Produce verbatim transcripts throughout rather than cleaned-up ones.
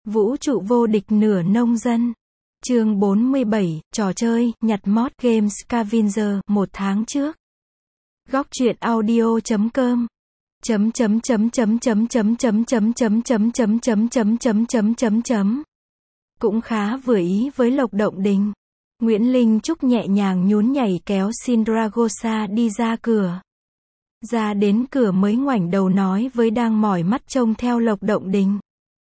Vũ trụ vô địch nửa nông dân. Chương bốn mươi bảy, trò chơi, nhặt mod game Scavenger, một tháng trước. Góc truyện audio chấm com chấm chấm chấm chấm chấm chấm chấm chấm chấm chấm chấm chấm chấm chấm chấm chấm chấm cũng khá vừa ý với Lộc Động Đình. Nguyễn Linh Trúc nhẹ nhàng nhún nhảy kéo Sindragosa đi ra cửa. Ra đến cửa mới ngoảnh đầu nói với đang mỏi mắt trông theo Lộc Động Đình.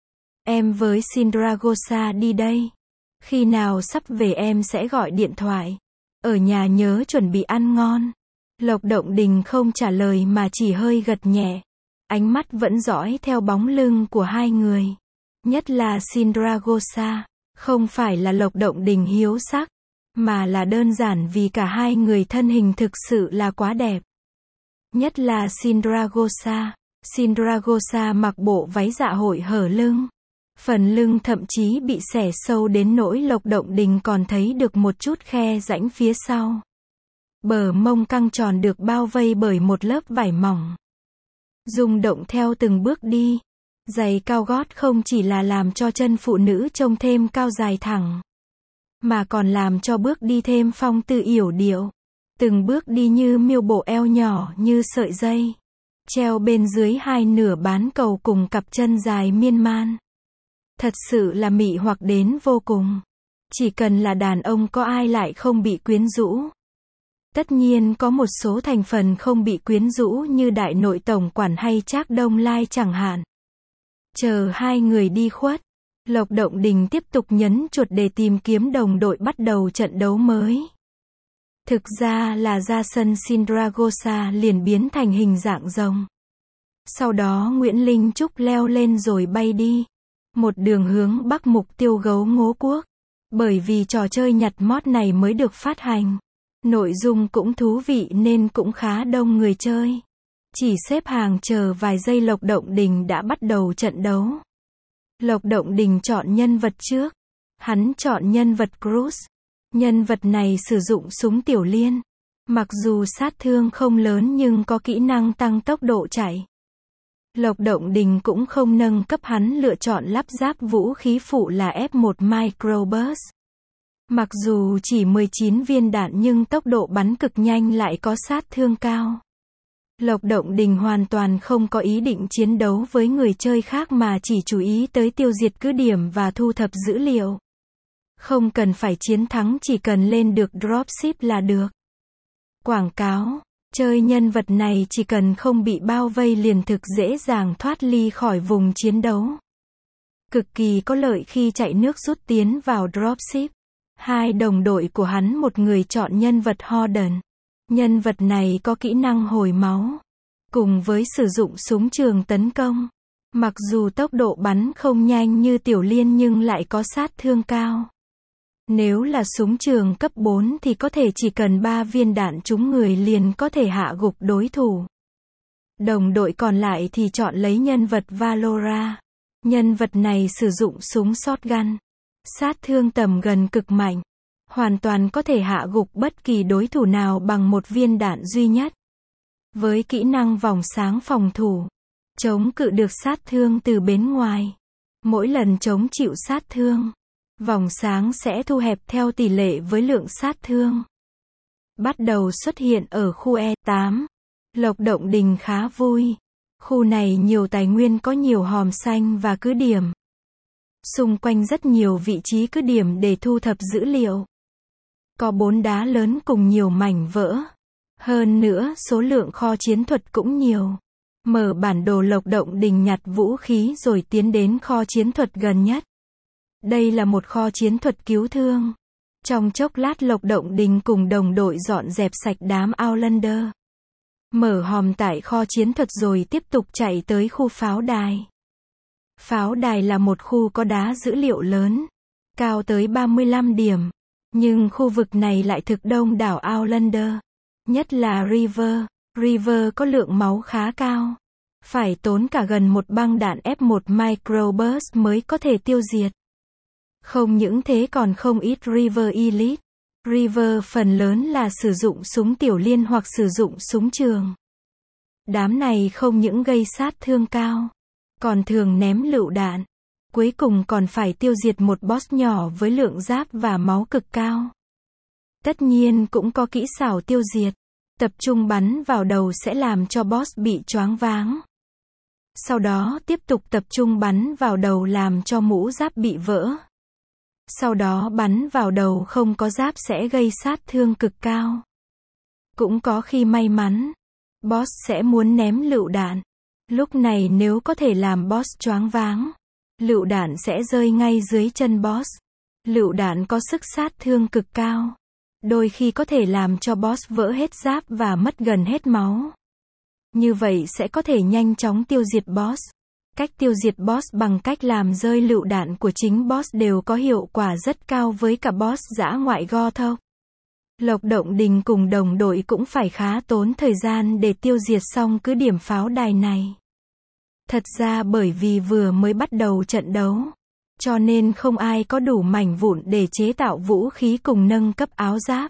Em với Sindragosa đi đây. Khi nào sắp về em sẽ gọi điện thoại. Ở nhà nhớ chuẩn bị ăn ngon. Lộc Động Đình không trả lời mà chỉ hơi gật nhẹ. Ánh mắt vẫn dõi theo bóng lưng của hai người. Nhất là Sindragosa. Không phải là Lộc Động Đình hiếu sắc, mà là đơn giản vì cả hai người thân hình thực sự là quá đẹp. Nhất là Sindragosa. Sindragosa mặc bộ váy dạ hội hở lưng. Phần lưng thậm chí bị xẻ sâu đến nỗi Lộc Động Đình còn thấy được một chút khe rãnh phía sau. Bờ mông căng tròn được bao vây bởi một lớp vải mỏng. Rung động theo từng bước đi. Giày cao gót không chỉ là làm cho chân phụ nữ trông thêm cao dài thẳng, mà còn làm cho bước đi thêm phong tư yểu điệu. Từng bước đi như miêu bộ eo nhỏ như sợi dây, treo bên dưới hai nửa bán cầu cùng cặp chân dài miên man. Thật sự là mị hoặc đến vô cùng. Chỉ cần là đàn ông có ai lại không bị quyến rũ. Tất nhiên có một số thành phần không bị quyến rũ như đại nội tổng quản hay Trác Đông Lai chẳng hạn. Chờ hai người đi khuất, Lộc Động Đình tiếp tục nhấn chuột để tìm kiếm đồng đội bắt đầu trận đấu mới. Thực ra là ra sân Sindragosa liền biến thành hình dạng rồng. Sau đó Nguyễn Linh Trúc leo lên rồi bay đi. Một đường hướng bắc mục tiêu Gấu Ngố Quốc. Bởi vì trò chơi nhặt mod này mới được phát hành. Nội dung cũng thú vị nên cũng khá đông người chơi. Chỉ xếp hàng chờ vài giây Lộc Động Đình đã bắt đầu trận đấu. Lộc Động Đình chọn nhân vật trước. Hắn chọn nhân vật Cruz. Nhân vật này sử dụng súng tiểu liên. Mặc dù sát thương không lớn nhưng có kỹ năng tăng tốc độ chạy. Lộc Động Đình cũng không nâng cấp hắn lựa chọn lắp ráp vũ khí phụ là ép một Microburst. Mặc dù chỉ mười chín viên đạn nhưng tốc độ bắn cực nhanh lại có sát thương cao. Lộc Động Đình hoàn toàn không có ý định chiến đấu với người chơi khác mà chỉ chú ý tới tiêu diệt cứ điểm và thu thập dữ liệu. Không cần phải chiến thắng, chỉ cần lên được dropship là được. Quảng cáo, chơi nhân vật này chỉ cần không bị bao vây liền thực dễ dàng thoát ly khỏi vùng chiến đấu. Cực kỳ có lợi khi chạy nước rút tiến vào dropship. Hai đồng đội của hắn, một người chọn nhân vật Horden. Nhân vật này có kỹ năng hồi máu, cùng với sử dụng súng trường tấn công. Mặc dù tốc độ bắn không nhanh như tiểu liên nhưng lại có sát thương cao. Nếu là súng trường cấp bốn thì có thể chỉ cần ba viên đạn trúng người liền có thể hạ gục đối thủ. Đồng đội còn lại thì chọn lấy nhân vật Valora. Nhân vật này sử dụng súng shotgun. Sát thương tầm gần cực mạnh. Hoàn toàn có thể hạ gục bất kỳ đối thủ nào bằng một viên đạn duy nhất. Với kỹ năng vòng sáng phòng thủ, chống cự được sát thương từ bên ngoài. Mỗi lần chống chịu sát thương, vòng sáng sẽ thu hẹp theo tỷ lệ với lượng sát thương. Bắt đầu xuất hiện ở khu E tám. Lộc Động Đình khá vui. Khu này nhiều tài nguyên, có nhiều hòm xanh và cứ điểm. Xung quanh rất nhiều vị trí cứ điểm để thu thập dữ liệu. Có bốn đá lớn cùng nhiều mảnh vỡ. Hơn nữa số lượng kho chiến thuật cũng nhiều. Mở bản đồ, Lộc Động Đình nhặt vũ khí rồi tiến đến kho chiến thuật gần nhất. Đây là một kho chiến thuật cứu thương. Trong chốc lát Lộc Động Đình cùng đồng đội dọn dẹp sạch đám Outlander. Mở hòm tại kho chiến thuật rồi tiếp tục chạy tới khu pháo đài. Pháo đài là một khu có đá dữ liệu lớn, cao tới ba mươi lăm điểm. Nhưng khu vực này lại thực đông đảo Outlander. Nhất là River. River có lượng máu khá cao. Phải tốn cả gần một băng đạn ép một Microburst mới có thể tiêu diệt. Không những thế còn không ít River Elite. River phần lớn là sử dụng súng tiểu liên hoặc sử dụng súng trường. Đám này không những gây sát thương cao, còn thường ném lựu đạn. Cuối cùng còn phải tiêu diệt một boss nhỏ với lượng giáp và máu cực cao. Tất nhiên cũng có kỹ xảo tiêu diệt. Tập trung bắn vào đầu sẽ làm cho boss bị choáng váng. Sau đó tiếp tục tập trung bắn vào đầu làm cho mũ giáp bị vỡ. Sau đó bắn vào đầu không có giáp sẽ gây sát thương cực cao. Cũng có khi may mắn, boss sẽ muốn ném lựu đạn. Lúc này nếu có thể làm boss choáng váng, lựu đạn sẽ rơi ngay dưới chân boss. Lựu đạn có sức sát thương cực cao. Đôi khi có thể làm cho boss vỡ hết giáp và mất gần hết máu. Như vậy sẽ có thể nhanh chóng tiêu diệt boss. Cách tiêu diệt boss bằng cách làm rơi lựu đạn của chính boss đều có hiệu quả rất cao với cả boss dã ngoại Gothok. Lộc Động Đình cùng đồng đội cũng phải khá tốn thời gian để tiêu diệt xong cứ điểm pháo đài này. Thật ra bởi vì vừa mới bắt đầu trận đấu, cho nên không ai có đủ mảnh vụn để chế tạo vũ khí cùng nâng cấp áo giáp.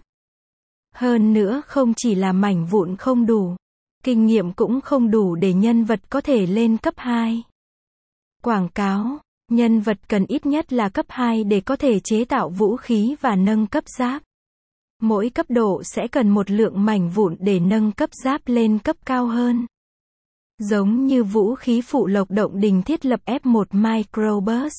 Hơn nữa không chỉ là mảnh vụn không đủ, kinh nghiệm cũng không đủ để nhân vật có thể lên cấp hai. Quảng cáo, nhân vật cần ít nhất là cấp hai để có thể chế tạo vũ khí và nâng cấp giáp. Mỗi cấp độ sẽ cần một lượng mảnh vụn để nâng cấp giáp lên cấp cao hơn. Giống như vũ khí phụ Lộc Động Đình thiết lập F một Microburst,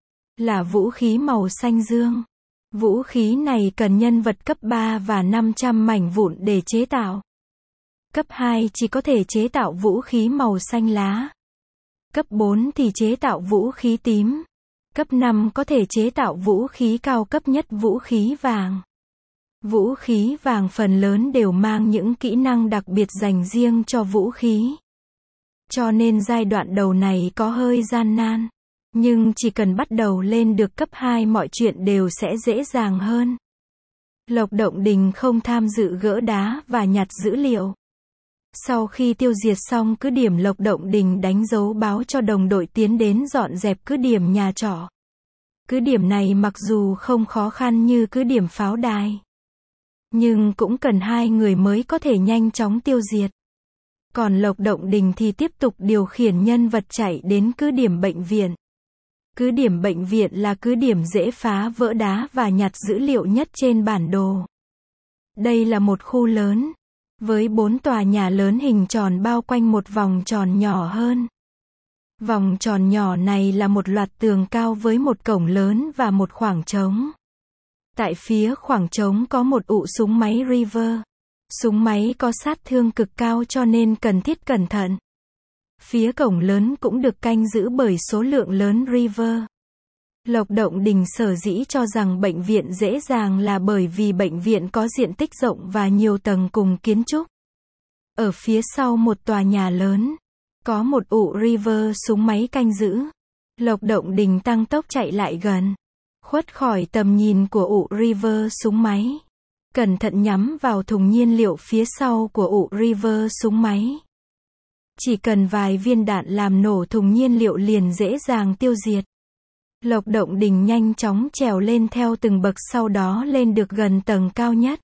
là vũ khí màu xanh dương. Vũ khí này cần nhân vật cấp ba và năm trăm mảnh vụn để chế tạo. Cấp hai chỉ có thể chế tạo vũ khí màu xanh lá. Cấp bốn thì chế tạo vũ khí tím. Cấp năm có thể chế tạo vũ khí cao cấp nhất vũ khí vàng. Vũ khí vàng phần lớn đều mang những kỹ năng đặc biệt dành riêng cho vũ khí. Cho nên giai đoạn đầu này có hơi gian nan. Nhưng chỉ cần bắt đầu lên được cấp hai mọi chuyện đều sẽ dễ dàng hơn. Lộc Động Đình không tham dự gỡ đá và nhặt dữ liệu. Sau khi tiêu diệt xong cứ điểm Lộc Động Đình đánh dấu báo cho đồng đội tiến đến dọn dẹp cứ điểm nhà trọ. Cứ điểm này mặc dù không khó khăn như cứ điểm pháo đài, nhưng cũng cần hai người mới có thể nhanh chóng tiêu diệt. Còn Lộc Động Đình thì tiếp tục điều khiển nhân vật chạy đến cứ điểm bệnh viện. Cứ điểm bệnh viện là cứ điểm dễ phá vỡ đá và nhặt dữ liệu nhất trên bản đồ. Đây là một khu lớn, với bốn tòa nhà lớn hình tròn bao quanh một vòng tròn nhỏ hơn. Vòng tròn nhỏ này là một loạt tường cao với một cổng lớn và một khoảng trống. Tại phía khoảng trống có một ụ súng máy River. Súng máy có sát thương cực cao cho nên cần thiết cẩn thận. Phía cổng lớn cũng được canh giữ bởi số lượng lớn River. Lộc Động Đình sở dĩ cho rằng bệnh viện dễ dàng là bởi vì bệnh viện có diện tích rộng và nhiều tầng cùng kiến trúc. Ở phía sau một tòa nhà lớn, có một ụ River súng máy canh giữ. Lộc Động Đình tăng tốc chạy lại gần, khuất khỏi tầm nhìn của ụ River súng máy. Cẩn thận nhắm vào thùng nhiên liệu phía sau của ụ River súng máy. Chỉ cần vài viên đạn làm nổ thùng nhiên liệu liền dễ dàng tiêu diệt. Lộc Động Đình nhanh chóng trèo lên theo từng bậc sau đó lên được gần tầng cao nhất.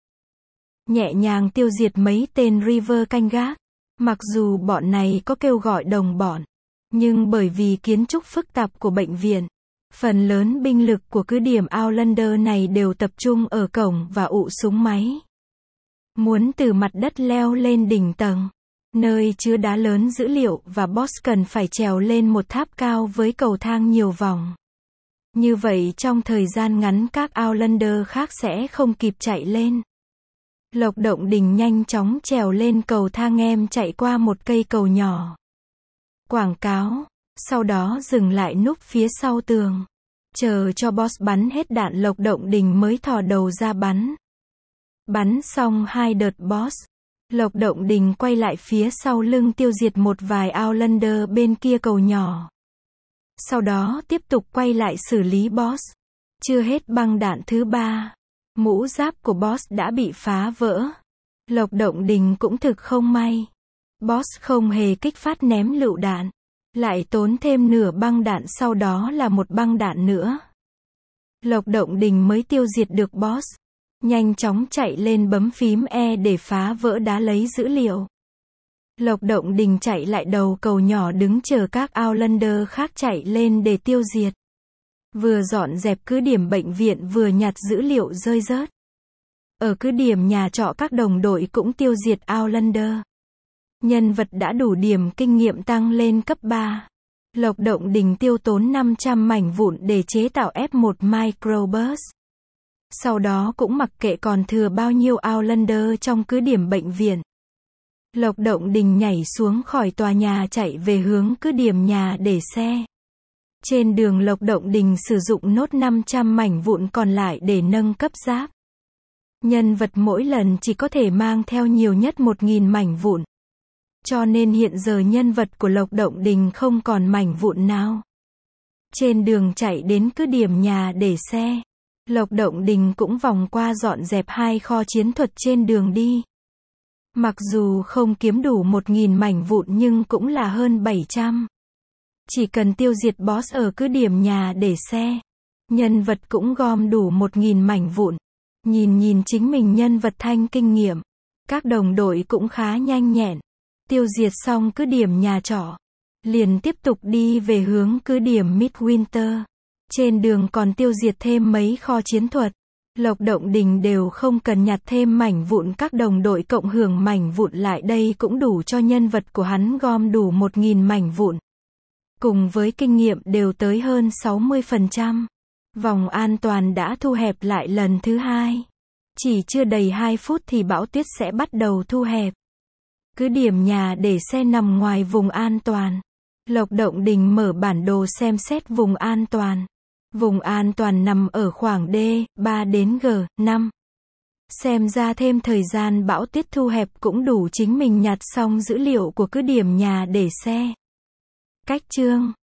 Nhẹ nhàng tiêu diệt mấy tên River canh gác. Mặc dù bọn này có kêu gọi đồng bọn, nhưng bởi vì kiến trúc phức tạp của bệnh viện, phần lớn binh lực của cứ điểm Outlander này đều tập trung ở cổng và ụ súng máy. Muốn từ mặt đất leo lên đỉnh tầng, nơi chứa đá lớn dữ liệu và boss cần phải trèo lên một tháp cao với cầu thang nhiều vòng. Như vậy trong thời gian ngắn các Outlander khác sẽ không kịp chạy lên. Lộc Động Đình nhanh chóng trèo lên cầu thang em chạy qua một cây cầu nhỏ. Quảng cáo. Sau đó dừng lại núp phía sau tường. Chờ cho boss bắn hết đạn Lộc Động Đình mới thò đầu ra bắn. Bắn xong hai đợt boss, Lộc Động Đình quay lại phía sau lưng tiêu diệt một vài Outlander bên kia cầu nhỏ. Sau đó tiếp tục quay lại xử lý boss. Chưa hết băng đạn thứ ba. Mũ giáp của boss đã bị phá vỡ. Lộc Động Đình cũng thực không may. Boss không hề kích phát ném lựu đạn. Lại tốn thêm nửa băng đạn sau đó là một băng đạn nữa. Lộc Động Đình mới tiêu diệt được boss. Nhanh chóng chạy lên bấm phím E để phá vỡ đá lấy dữ liệu. Lộc Động Đình chạy lại đầu cầu nhỏ đứng chờ các Outlander khác chạy lên để tiêu diệt. Vừa dọn dẹp cứ điểm bệnh viện vừa nhặt dữ liệu rơi rớt. Ở cứ điểm nhà trọ các đồng đội cũng tiêu diệt Outlander. Nhân vật đã đủ điểm kinh nghiệm tăng lên cấp ba. Lộc Động Đình tiêu tốn năm trăm mảnh vụn để chế tạo F một Microburst. Sau đó cũng mặc kệ còn thừa bao nhiêu Outlander trong cứ điểm bệnh viện. Lộc Động Đình nhảy xuống khỏi tòa nhà chạy về hướng cứ điểm nhà để xe. Trên đường Lộc Động Đình sử dụng nốt năm trăm mảnh vụn còn lại để nâng cấp giáp. Nhân vật mỗi lần chỉ có thể mang theo nhiều nhất một nghìn mảnh vụn. Cho nên hiện giờ nhân vật của Lộc Động Đình không còn mảnh vụn nào. Trên đường chạy đến cứ điểm nhà để xe, Lộc Động Đình cũng vòng qua dọn dẹp hai kho chiến thuật trên đường đi. Mặc dù không kiếm đủ một nghìn mảnh vụn nhưng cũng là hơn bảy trăm. Chỉ cần tiêu diệt boss ở cứ điểm nhà để xe, nhân vật cũng gom đủ một nghìn mảnh vụn. Nhìn nhìn chính mình nhân vật thanh kinh nghiệm, các đồng đội cũng khá nhanh nhẹn. Tiêu diệt xong cứ điểm nhà trọ, liền tiếp tục đi về hướng cứ điểm Midwinter. Trên đường còn tiêu diệt thêm mấy kho chiến thuật. Lộc Động Đình đều không cần nhặt thêm mảnh vụn, các đồng đội cộng hưởng mảnh vụn lại đây cũng đủ cho nhân vật của hắn gom đủ một nghìn mảnh vụn. Cùng với kinh nghiệm đều tới hơn sáu mươi phần trăm. Vòng an toàn đã thu hẹp lại lần thứ hai. Chỉ chưa đầy hai phút thì bão tuyết sẽ bắt đầu thu hẹp. Cứ điểm nhà để xe nằm ngoài vùng an toàn. Lộc Động Đình mở bản đồ xem xét vùng an toàn. Vùng an toàn nằm ở khoảng D ba đến G năm. Xem ra thêm thời gian bão tuyết thu hẹp cũng đủ chính mình nhặt xong dữ liệu của cứ điểm nhà để xe. Cách chương